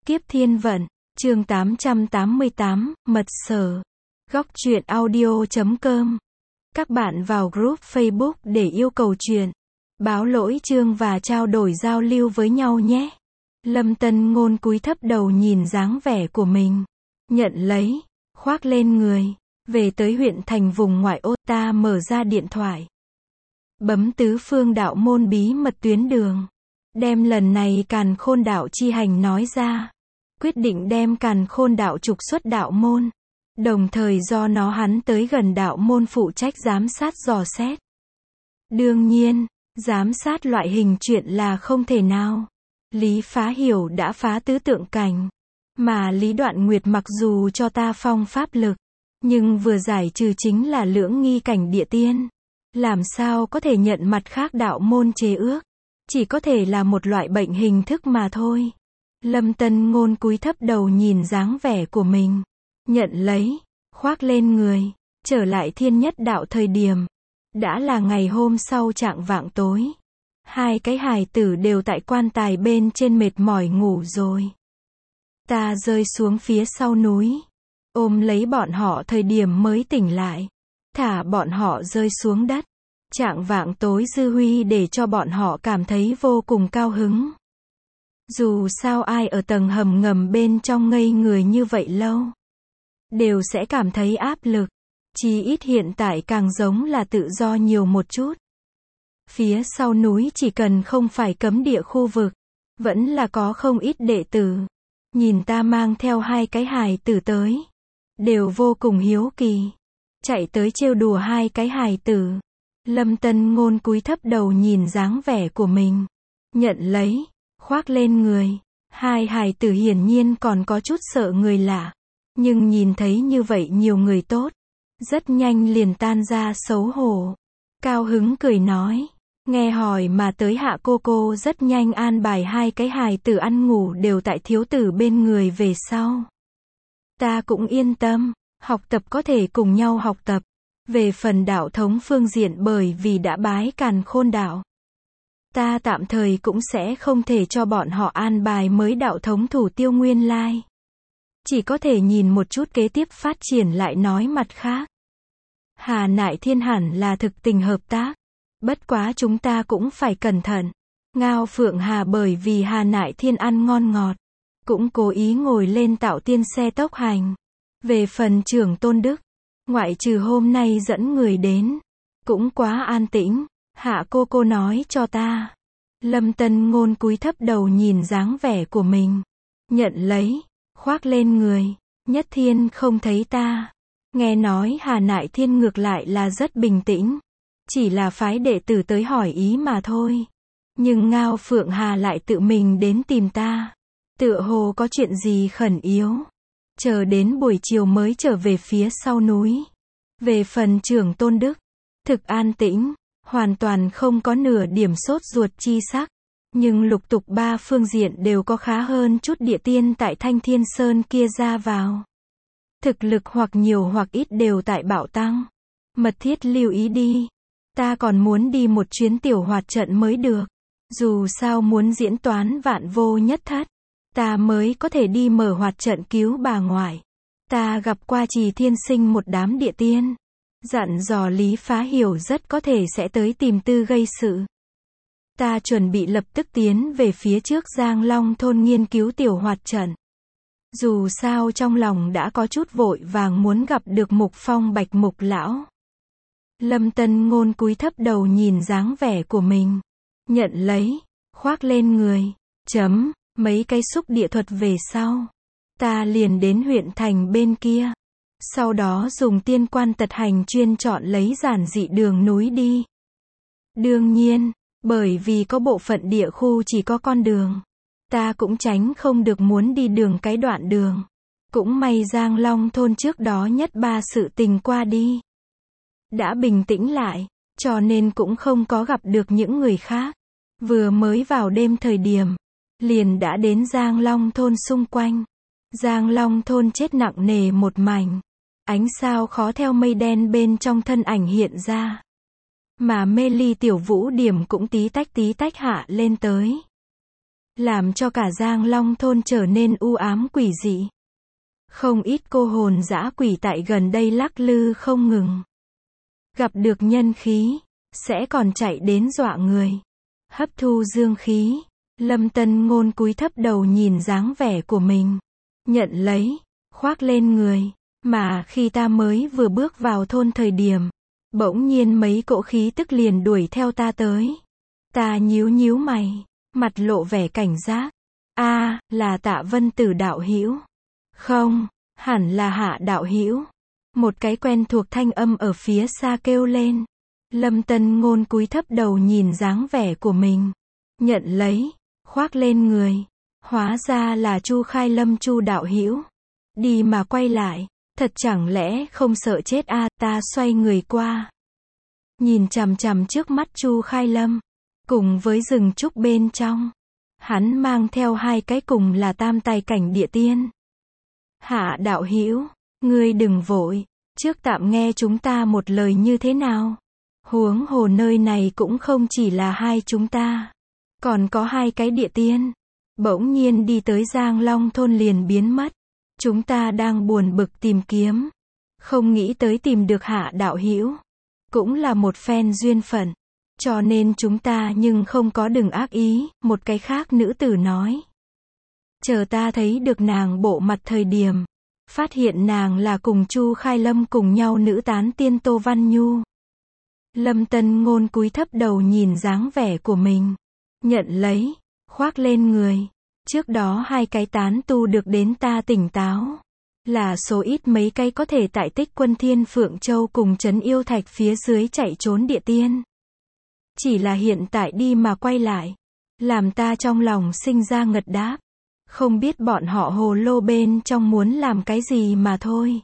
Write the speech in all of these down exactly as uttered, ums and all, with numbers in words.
Kiếp thiên vận, chương tám trăm tám mươi tám, mật sở. Góc truyện audio chấm com. Các bạn vào group Facebook để yêu cầu truyện, báo lỗi chương và trao đổi giao lưu với nhau nhé. Lâm Tân Ngôn cúi thấp đầu nhìn dáng vẻ của mình, nhận lấy, khoác lên người, về tới huyện thành vùng ngoại ô. Ta mở ra điện thoại, bấm tứ phương đạo môn bí mật tuyến đường, đem lần này Càn Khôn đạo chi hành nói ra, quyết định đem Càn Khôn đạo trục xuất đạo môn, đồng thời do nó hắn tới gần đạo môn phụ trách giám sát dò xét. Đương nhiên, giám sát loại hình chuyện là không thể nào. Lý Phá Hiểu đã phá tứ tượng cảnh, mà Lý Đoạn Nguyệt mặc dù cho ta phong pháp lực, nhưng vừa giải trừ chính là lưỡng nghi cảnh địa tiên, làm sao có thể nhận mặt khác đạo môn chế ước, chỉ có thể là một loại bệnh hình thức mà thôi. Lâm Tân Ngôn cúi thấp đầu nhìn dáng vẻ của mình, nhận lấy, khoác lên người, trở lại Thiên Nhất Đạo thời điểm, đã là ngày hôm sau trạng vạng tối. Hai cái hài tử đều tại quan tài bên trên mệt mỏi ngủ rồi. Ta rơi xuống phía sau núi, ôm lấy bọn họ thời điểm mới tỉnh lại, thả bọn họ rơi xuống đất. Trạng vạng tối dư huy để cho bọn họ cảm thấy vô cùng cao hứng. Dù sao ai ở tầng hầm ngầm bên trong ngây người như vậy lâu, đều sẽ cảm thấy áp lực. Chí ít hiện tại càng giống là tự do nhiều một chút. Phía sau núi chỉ cần không phải cấm địa khu vực, vẫn là có không ít đệ tử. Nhìn ta mang theo hai cái hài tử tới, đều vô cùng hiếu kỳ, chạy tới trêu đùa hai cái hài tử. Lâm Tân Ngôn cúi thấp đầu nhìn dáng vẻ của mình, nhận lấy, khoác lên người. Hai hài tử hiển nhiên còn có chút sợ người lạ, nhưng nhìn thấy như vậy nhiều người tốt, rất nhanh liền tan ra xấu hổ. Cao hứng cười nói, nghe hỏi mà tới Hạ cô cô rất nhanh an bài hai cái hài tử ăn ngủ đều tại thiếu tử bên người về sau. Ta cũng yên tâm, học tập có thể cùng nhau học tập. Về phần đạo thống phương diện bởi vì đã bái Càn Khôn đạo, ta tạm thời cũng sẽ không thể cho bọn họ an bài mới đạo thống thủ tiêu nguyên lai. Chỉ có thể nhìn một chút kế tiếp phát triển lại nói mặt khác. Hà Nại Thiên hẳn là thực tình hợp tác. Bất quá chúng ta cũng phải cẩn thận. Ngao Phượng Hà bởi vì Hà Nại Thiên ăn ngon ngọt, cũng cố ý ngồi lên tạo tiên xe tốc hành. Về phần trưởng Tôn Đức, ngoại trừ hôm nay dẫn người đến, cũng quá an tĩnh. Hạ cô cô nói cho ta. Lâm Tân Ngôn cúi thấp đầu nhìn dáng vẻ của mình, nhận lấy, khoác lên người. Nhất Thiên không thấy ta. Nghe nói Hà Nại Thiên ngược lại là rất bình tĩnh, chỉ là phái đệ tử tới hỏi ý mà thôi. Nhưng Ngao Phượng Hà lại tự mình đến tìm ta, tựa hồ có chuyện gì khẩn yếu. Chờ đến buổi chiều mới trở về phía sau núi. Về phần trưởng Tôn Đức, thực an tĩnh, hoàn toàn không có nửa điểm sốt ruột chi sắc. Nhưng lục tục ba phương diện đều có khá hơn chút địa tiên tại Thanh Thiên Sơn kia ra vào. Thực lực hoặc nhiều hoặc ít đều tại bạo tăng. Mật thiết lưu ý đi. Ta còn muốn đi một chuyến tiểu hoạt trận mới được. Dù sao muốn diễn toán vạn vô nhất thất, ta mới có thể đi mở hoạt trận cứu bà ngoại. Ta gặp qua Trì Thiên Sinh một đám địa tiên, dặn dò Lý Phá Hiểu rất có thể sẽ tới tìm tư gây sự. Ta chuẩn bị lập tức tiến về phía trước Giang Long thôn nghiên cứu tiểu hoạt trận. Dù sao trong lòng đã có chút vội vàng muốn gặp được Mục Phong Bạch Mục lão. Lâm Tân Ngôn cúi thấp đầu nhìn dáng vẻ của mình, nhận lấy, khoác lên người. Chấm, mấy cái xúc địa thuật về sau, ta liền đến huyện thành bên kia. Sau đó dùng tiên quan tật hành chuyên chọn lấy giản dị đường núi đi. Đương nhiên, bởi vì có bộ phận địa khu chỉ có con đường, ta cũng tránh không được muốn đi đường cái đoạn đường. Cũng may Giang Long thôn trước đó nhất ba sự tình qua đi, đã bình tĩnh lại, cho nên cũng không có gặp được những người khác. Vừa mới vào đêm thời điểm, liền đã đến Giang Long thôn xung quanh. Giang Long thôn chết nặng nề một mảnh, ánh sao khó theo mây đen bên trong thân ảnh hiện ra. Mà mê ly tiểu vũ điểm cũng tí tách tí tách hạ lên tới. làm cho cả Giang Long thôn trở nên u ám quỷ dị. Không ít cô hồn dã quỷ tại gần đây lắc lư không ngừng. Gặp được nhân khí, sẽ còn chạy đến dọa người. Hấp thu dương khí, Lâm Tân Ngôn cúi thấp đầu nhìn dáng vẻ của mình. Nhận lấy, khoác lên người. Mà khi ta mới vừa bước vào thôn thời điểm, bỗng nhiên mấy cỗ khí tức liền đuổi theo ta tới. Ta nhíu nhíu mày, mặt lộ vẻ cảnh giác. A, là Tạ Vân Tử đạo hữu. Không, hẳn là Hạ đạo hữu. Một cái quen thuộc thanh âm ở phía xa kêu lên. Lâm Tân Ngôn cúi thấp đầu nhìn dáng vẻ của mình. Nhận lấy, khoác lên người. Hóa ra là Chu Khai Lâm Chu đạo hữu. Đi mà quay lại, thật chẳng lẽ không sợ chết a? À, ta xoay người qua. Nhìn chằm chằm trước mắt Chu Khai Lâm, cùng với rừng trúc bên trong. Hắn mang theo hai cái cùng là tam tài cảnh địa tiên. Hạ đạo hữu, ngươi đừng vội, trước tạm nghe chúng ta một lời như thế nào. Huống hồ nơi này cũng không chỉ là hai chúng ta, còn có hai cái địa tiên. Bỗng nhiên đi tới Giang Long thôn liền biến mất. Chúng ta đang buồn bực tìm kiếm, không nghĩ tới tìm được Hạ đạo hữu. Cũng là một phen duyên phận, cho nên chúng ta nhưng không có đừng ác ý, một cái khác nữ tử nói. Chờ ta thấy được nàng bộ mặt thời điểm, phát hiện nàng là cùng Chu Khai Lâm cùng nhau nữ tán tiên Tô Văn Nhu. Lâm Tân Ngôn cúi thấp đầu nhìn dáng vẻ của mình. Nhận lấy, khoác lên người. Trước đó hai cái tán tu được đến ta tỉnh táo. Là số ít mấy cái có thể tại Tích Quân Thiên Phượng Châu cùng trấn yêu thạch phía dưới chạy trốn địa tiên. Chỉ là hiện tại đi mà quay lại, làm ta trong lòng sinh ra ngật đáp. Không biết bọn họ hồ lô bên trong muốn làm cái gì mà thôi.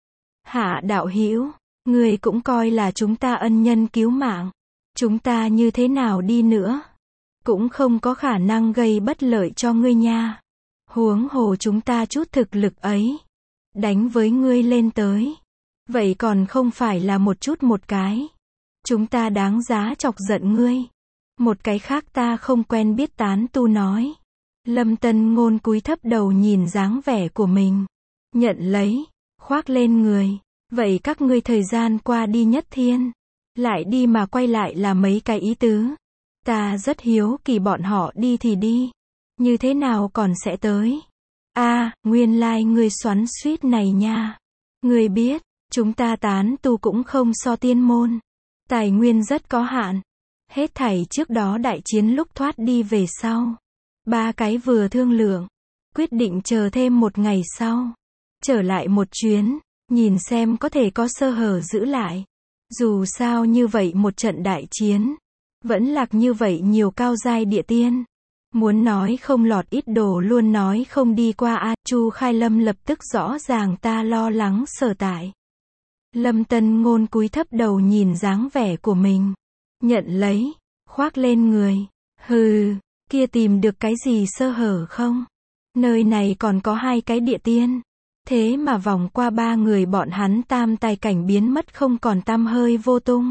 Hạ đạo hữu, người cũng coi là chúng ta ân nhân cứu mạng. Chúng ta như thế nào đi nữa, cũng không có khả năng gây bất lợi cho ngươi nha. Huống hồ chúng ta chút thực lực ấy, đánh với ngươi lên tới, vậy còn không phải là một chút một cái. Chúng ta đáng giá chọc giận ngươi. Một cái khác ta không quen biết tán tu nói. Lâm Tân Ngôn cúi thấp đầu nhìn dáng vẻ của mình. Nhận lấy, khoác lên người. Vậy các ngươi thời gian qua đi nhất thiên, lại đi mà quay lại là mấy cái ý tứ. Ta rất hiếu kỳ bọn họ đi thì đi, như thế nào còn sẽ tới. A, à, nguyên lai like ngươi xoắn xuýt này nha. Ngươi biết, chúng ta tán tu cũng không so tiên môn. Tài nguyên rất có hạn. Hết thảy trước đó đại chiến lúc thoát đi về sau. Ba cái vừa thương lượng, quyết định chờ thêm một ngày sau. Trở lại một chuyến, nhìn xem có thể có sơ hở giữ lại. Dù sao như vậy một trận đại chiến, vẫn lạc như vậy nhiều cao giai địa tiên. Muốn nói không lọt ít đồ luôn nói không đi qua a. Chu Khai Lâm lập tức rõ ràng ta lo lắng sở tại. Lâm Tân Ngôn cúi thấp đầu nhìn dáng vẻ của mình. Nhận lấy, khoác lên người. Hừ, kia tìm được cái gì sơ hở không? Nơi này còn có hai cái địa tiên. Thế mà vòng qua ba người bọn hắn tam tài cảnh biến mất không còn tăm hơi vô tung.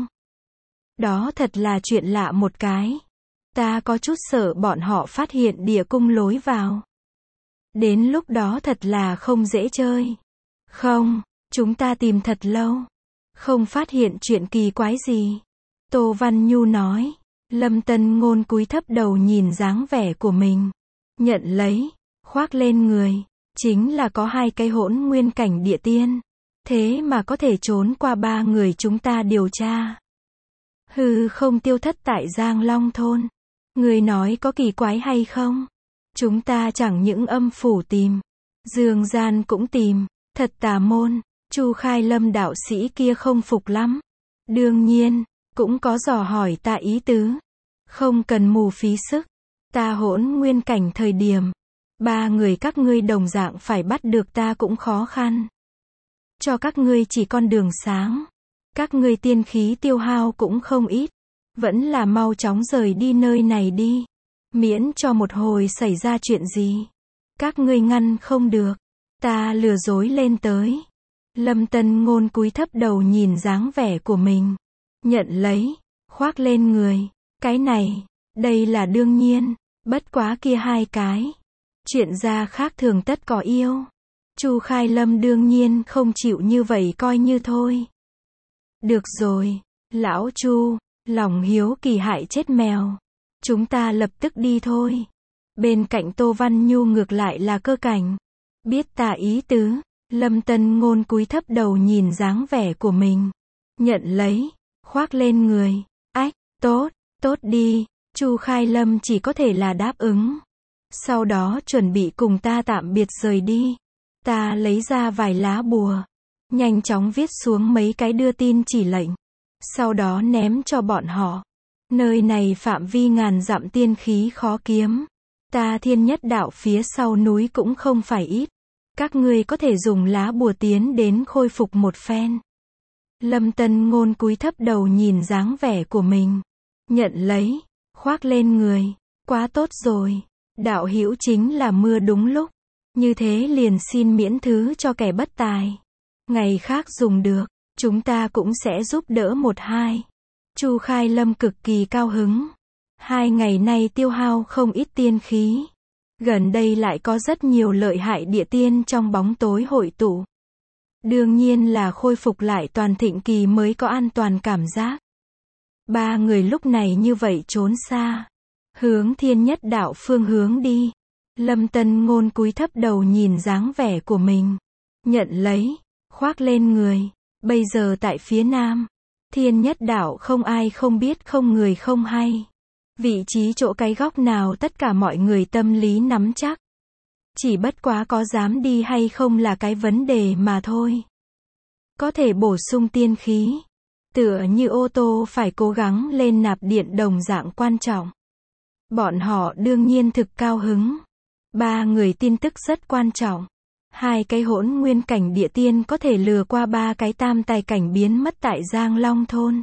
Đó thật là chuyện lạ một cái. Ta có chút sợ bọn họ phát hiện địa cung lối vào. Đến lúc đó thật là không dễ chơi. Không, chúng ta tìm thật lâu, không phát hiện chuyện kỳ quái gì. Tô Văn Nhu nói. Lâm Tân Ngôn cúi thấp đầu nhìn dáng vẻ của mình. Nhận lấy, khoác lên người. Chính là có hai cái hỗn nguyên cảnh địa tiên. Thế mà có thể trốn qua ba người chúng ta điều tra. Hừ, không tiêu thất tại Giang Long thôn. Người nói có kỳ quái hay không? Chúng ta chẳng những âm phủ tìm, dương gian cũng tìm, thật tà môn. Chu Khai Lâm đạo sĩ kia không phục lắm. Đương nhiên, cũng có dò hỏi ta ý tứ. Không cần mù phí sức. Ta hỗn nguyên cảnh thời điểm, ba người các ngươi đồng dạng phải bắt được ta cũng khó khăn. Cho các ngươi chỉ con đường sáng. Các ngươi tiên khí tiêu hao cũng không ít. Vẫn là mau chóng rời đi nơi này đi. Miễn cho một hồi xảy ra chuyện gì, các ngươi ngăn không được. Ta lừa dối lên tới. Lâm Tân Ngôn cúi thấp đầu nhìn dáng vẻ của mình. Nhận lấy, khoác lên người. Cái này, đây là đương nhiên. Bất quá kia hai cái. Chuyện gia khác thường tất có yêu. Chu Khai Lâm đương nhiên không chịu như vậy coi như thôi. Được rồi, lão Chu, lòng hiếu kỳ hại chết mèo. Chúng ta lập tức đi thôi. Bên cạnh Tô Văn Nhu ngược lại là Cơ Cảnh. Biết ta ý tứ, Lâm Tân Ngôn cúi thấp đầu nhìn dáng vẻ của mình. Nhận lấy, khoác lên người. Ách, tốt, tốt đi. Chu Khai Lâm chỉ có thể là đáp ứng. Sau đó chuẩn bị cùng ta tạm biệt rời đi. Ta lấy ra vài lá bùa. Nhanh chóng viết xuống mấy cái đưa tin chỉ lệnh. Sau đó ném cho bọn họ. Nơi này phạm vi ngàn dặm tiên khí khó kiếm. Ta Thiên Nhất Đạo phía sau núi cũng không phải ít. Các ngươi có thể dùng lá bùa tiến đến khôi phục một phen. Lâm Tân Ngôn cúi thấp đầu nhìn dáng vẻ của mình. Nhận lấy, khoác lên người. Quá tốt rồi. Đạo hữu chính là mưa đúng lúc. Như thế liền xin miễn thứ cho kẻ bất tài. Ngày khác dùng được, chúng ta cũng sẽ giúp đỡ một hai. Chu Khai Lâm cực kỳ cao hứng. Hai ngày nay tiêu hao không ít tiên khí. Gần đây lại có rất nhiều lợi hại địa tiên trong bóng tối hội tụ. Đương nhiên là khôi phục lại toàn thịnh kỳ mới có an toàn cảm giác. Ba người lúc này như vậy trốn xa. Hướng Thiên Nhất Đạo phương hướng đi. Lâm Tân Ngôn cúi thấp đầu nhìn dáng vẻ của mình. Nhận lấy, khoác lên người. Bây giờ tại phía nam. Thiên Nhất Đạo không ai không biết không người không hay. Vị trí chỗ cái góc nào tất cả mọi người tâm lý nắm chắc. Chỉ bất quá có dám đi hay không là cái vấn đề mà thôi. Có thể bổ sung tiên khí. Tựa như ô tô phải cố gắng lên nạp điện đồng dạng quan trọng. Bọn họ đương nhiên thực cao hứng. Ba người tin tức rất quan trọng. Hai cái hỗn nguyên cảnh địa tiên có thể lừa qua ba cái tam tài cảnh biến mất tại Giang Long thôn.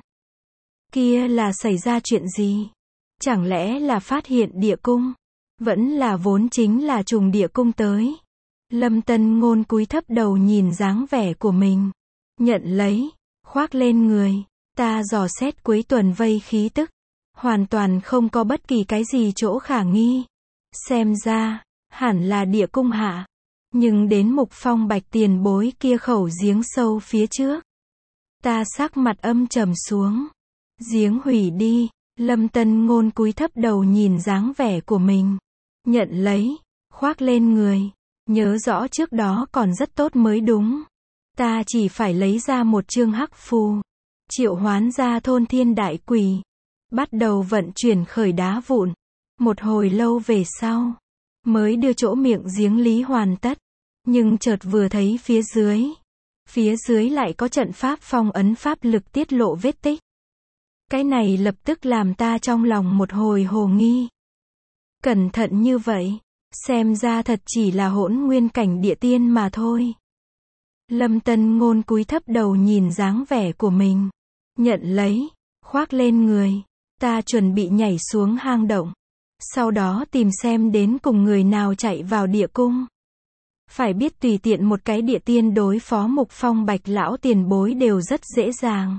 Kia là xảy ra chuyện gì? Chẳng lẽ là phát hiện địa cung? Vẫn là vốn chính là trùng địa cung tới. Lâm Tân Ngôn cúi thấp đầu nhìn dáng vẻ của mình. Nhận lấy, khoác lên người. Ta dò xét cuối tuần vây khí tức. Hoàn toàn không có bất kỳ cái gì chỗ khả nghi. Xem ra, hẳn là địa cung hạ. Nhưng đến Mục Phong Bạch tiền bối kia khẩu giếng sâu phía trước. Ta sắc mặt âm trầm xuống. Giếng hủy đi. Lâm Tân Ngôn cúi thấp đầu nhìn dáng vẻ của mình. Nhận lấy, khoác lên người. Nhớ rõ trước đó còn rất tốt mới đúng. Ta chỉ phải lấy ra một chương hắc phù. Triệu hoán ra thôn thiên đại quỷ. Bắt đầu vận chuyển khởi đá vụn. Một hồi lâu về sau. Mới đưa chỗ miệng giếng lý hoàn tất. Nhưng chợt vừa thấy phía dưới. Phía dưới lại có trận pháp phong ấn pháp lực tiết lộ vết tích. Cái này lập tức làm ta trong lòng một hồi hồ nghi. Cẩn thận như vậy. Xem ra thật chỉ là hỗn nguyên cảnh địa tiên mà thôi. Lâm Tân Ngôn cúi thấp đầu nhìn dáng vẻ của mình. Nhận lấy, khoác lên người. Ta chuẩn bị nhảy xuống hang động. Sau đó tìm xem đến cùng người nào chạy vào địa cung. Phải biết tùy tiện một cái địa tiên đối phó Mục Phong Bạch lão tiền bối đều rất dễ dàng.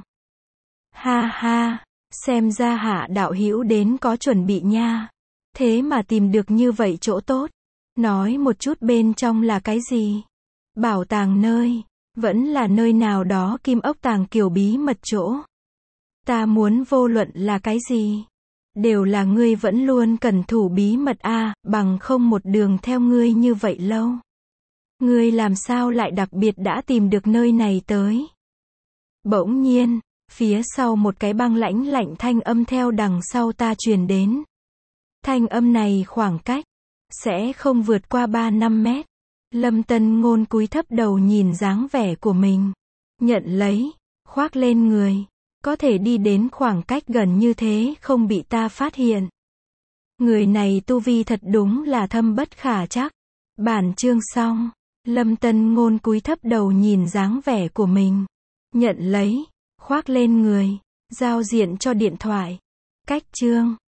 Ha ha, xem ra Hạ đạo hữu đến có chuẩn bị nha. Thế mà tìm được như vậy chỗ tốt. Nói một chút bên trong là cái gì? Bảo tàng nơi, vẫn là nơi nào đó kim ốc tàng kiểu bí mật chỗ. Ta muốn vô luận là cái gì? Đều là ngươi vẫn luôn cẩn thủ bí mật a, à, bằng không một đường theo ngươi như vậy lâu. Ngươi làm sao lại đặc biệt đã tìm được nơi này tới? Bỗng nhiên, phía sau một cái băng lãnh lạnh thanh âm theo đằng sau ta truyền đến. Thanh âm này khoảng cách sẽ không vượt qua ba năm mét. Lâm Tân Ngôn cúi thấp đầu nhìn dáng vẻ của mình. Nhận lấy, khoác lên người. Có thể đi đến khoảng cách gần như thế không bị ta phát hiện. Người này tu vi thật đúng là thâm bất khả trắc. Bản chương xong. Lâm Tân Ngôn cúi thấp đầu nhìn dáng vẻ của mình. Nhận lấy, khoác lên người. Giao diện cho điện thoại. Cách chương.